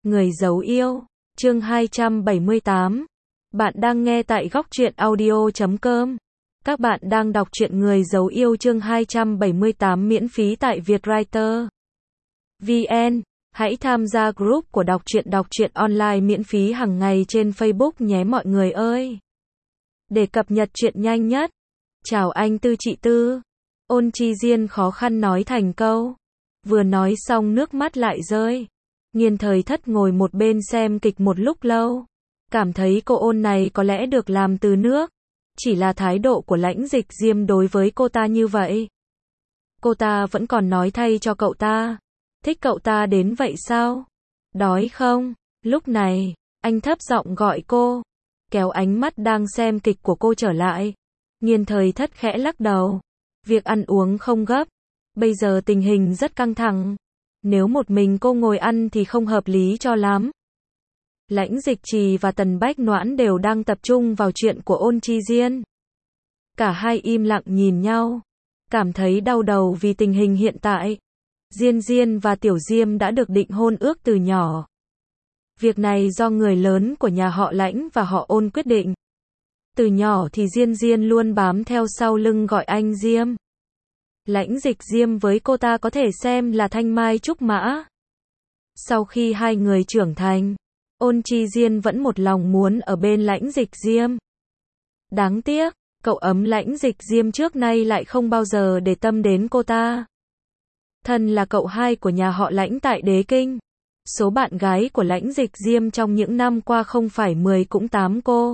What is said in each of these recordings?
Người giấu yêu, chương 278. Bạn đang nghe tại góc truyện audio.com. Các bạn đang đọc truyện Người giấu yêu chương 278 miễn phí tại Vietwriter VN. Hãy tham gia group của đọc truyện online miễn phí hàng ngày trên Facebook nhé mọi người ơi. Để cập nhật truyện nhanh nhất. Chào anh Tư chị Tư. Ôn Chi Diên khó khăn nói thành câu. Vừa nói xong nước mắt lại rơi. Nghiên Thời Thất ngồi một bên xem kịch một lúc lâu. Cảm thấy cô Ôn này có lẽ được làm từ nước. Chỉ là thái độ của Lãnh Dịch Diêm đối với cô ta như vậy. Cô ta vẫn còn nói thay cho cậu ta. Thích cậu ta đến vậy sao? Đói không? Lúc này, anh thấp giọng gọi cô. Kéo ánh mắt đang xem kịch của cô trở lại. Nghiên Thời Thất khẽ lắc đầu. Việc ăn uống không gấp. Bây giờ tình hình rất căng thẳng. Nếu một mình cô ngồi ăn thì không hợp lý cho lắm. Lãnh Dịch Trì và Tần Bách Noãn đều đang tập trung vào chuyện của Ôn Chi Diên. Cả hai im lặng nhìn nhau. Cảm thấy đau đầu vì tình hình hiện tại. Diên Diên và Tiểu Diêm đã được định hôn ước từ nhỏ. Việc này do người lớn của nhà họ Lãnh và họ Ôn quyết định. Từ nhỏ thì Diên Diên luôn bám theo sau lưng gọi anh Diêm. Lãnh Dịch Diêm với cô ta có thể xem là thanh mai trúc mã. Sau khi hai người trưởng thành, Ôn Chi Diên vẫn một lòng muốn ở bên Lãnh Dịch Diêm. Đáng tiếc, cậu ấm Lãnh Dịch Diêm trước nay lại không bao giờ để tâm đến cô ta. Thân là cậu hai của nhà họ Lãnh tại Đế Kinh. Số bạn gái của Lãnh Dịch Diêm trong những năm qua không phải 10 cũng 8 cô.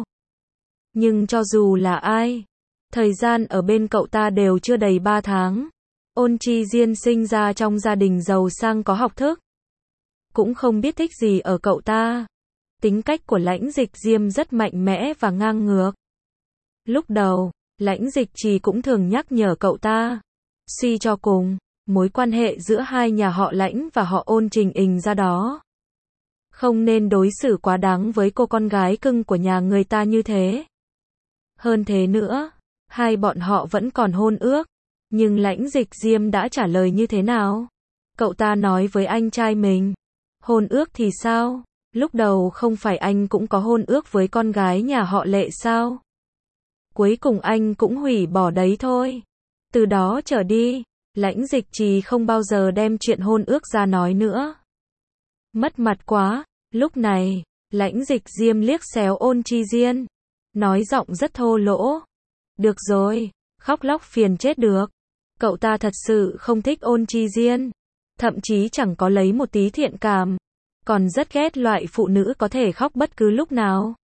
Nhưng cho dù là ai, thời gian ở bên cậu ta đều chưa đầy 3 tháng. Ôn Chi Diên sinh ra trong gia đình giàu sang có học thức. Cũng không biết thích gì ở cậu ta. Tính cách của Lãnh Dịch Diêm rất mạnh mẽ và ngang ngược. Lúc đầu, Lãnh Dịch Trì cũng thường nhắc nhở cậu ta. Suy cho cùng, mối quan hệ giữa hai nhà họ Lãnh và họ Ôn trình hình ra đó. Không nên đối xử quá đáng với cô con gái cưng của nhà người ta như thế. Hơn thế nữa, hai bọn họ vẫn còn hôn ước. Nhưng Lãnh Dịch Diêm đã trả lời như thế nào? Cậu ta nói với anh trai mình. Hôn ước thì sao? Lúc đầu không phải anh cũng có hôn ước với con gái nhà họ Lệ sao? Cuối cùng anh cũng hủy bỏ đấy thôi. Từ đó trở đi, Lãnh Dịch Trì không bao giờ đem chuyện hôn ước ra nói nữa. Mất mặt quá. Lúc này, Lãnh Dịch Diêm liếc xéo Ôn Chi Diên. Nói giọng rất thô lỗ. Được rồi, khóc lóc phiền chết được. Cậu ta thật sự không thích Ôn Chi Diên. Thậm chí chẳng có lấy một tí thiện cảm. Còn rất ghét loại phụ nữ có thể khóc bất cứ lúc nào.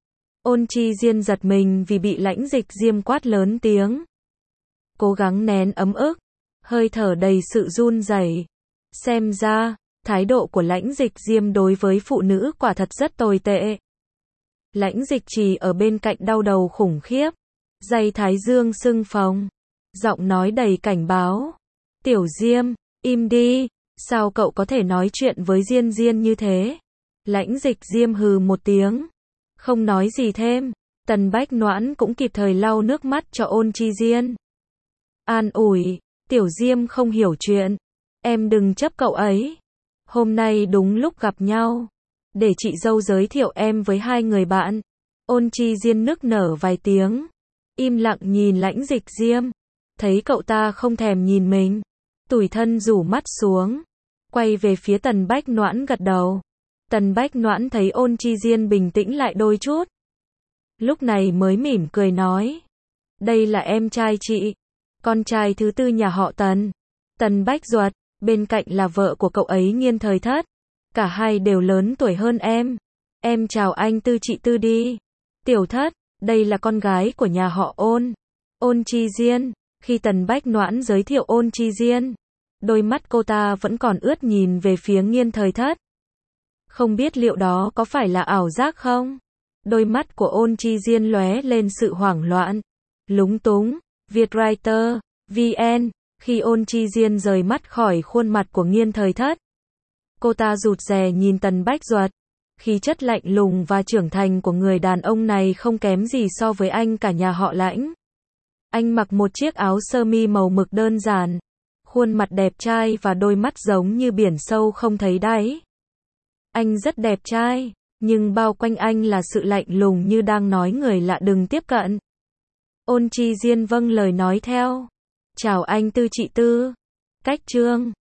Ôn Chi Diên giật mình vì bị Lãnh Dịch Diêm quát lớn tiếng. Cố gắng nén ấm ức. Hơi thở đầy sự run rẩy. Xem ra, thái độ của Lãnh Dịch Diêm đối với phụ nữ quả thật rất tồi tệ. Lãnh Dịch Trì ở bên cạnh đau đầu khủng khiếp. Dây thái dương sưng phồng. Giọng nói đầy cảnh báo. Tiểu Diêm, im đi. Sao cậu có thể nói chuyện với Diên Diên như thế? Lãnh Dịch Diêm hừ một tiếng. Không nói gì thêm. Tần Bách Noãn cũng kịp thời lau nước mắt cho Ôn Chi Diên. An ủi. Tiểu Diêm không hiểu chuyện. Em đừng chấp cậu ấy. Hôm nay đúng lúc gặp nhau. Để chị dâu giới thiệu em với hai người bạn. Ôn Chi Diên nức nở vài tiếng. Im lặng nhìn Lãnh Dịch Diêm. Thấy cậu ta không thèm nhìn mình. Tủi thân rủ mắt xuống. Quay về phía Tần Bách Noãn gật đầu. Tần Bách Noãn thấy Ôn Chi Diên bình tĩnh lại đôi chút. Lúc này mới mỉm cười nói. Đây là em trai chị. Con trai thứ tư nhà họ Tần. Tần Bách Duật. Bên cạnh là vợ của cậu ấy Nghiên Thời Thất. Cả hai đều lớn tuổi hơn em. Em chào anh Tư chị Tư đi. Tiểu Thất. Đây là con gái của nhà họ Ôn. Ôn Chi Diên. Khi Tần Bách Noãn giới thiệu Ôn Chi Diên, đôi mắt cô ta vẫn còn ướt nhìn về phía Nghiên Thời Thất. Không biết liệu đó có phải là ảo giác không? Đôi mắt của Ôn Chi Diên lóe lên sự hoảng loạn, lúng túng. Vietwriter VN. Khi Ôn Chi Diên rời mắt khỏi khuôn mặt của Nghiên Thời Thất, cô ta rụt rè nhìn Tần Bách Duật. Khí chất lạnh lùng và trưởng thành của người đàn ông này không kém gì so với anh cả nhà họ Lãnh. Anh mặc một chiếc áo sơ mi màu mực đơn giản, khuôn mặt đẹp trai và đôi mắt giống như biển sâu không thấy đáy. Anh rất đẹp trai, nhưng bao quanh anh là sự lạnh lùng như đang nói người lạ đừng tiếp cận. Ôn Chi Diên vâng lời nói theo. Chào anh Tư chị Tư. Cách Trương.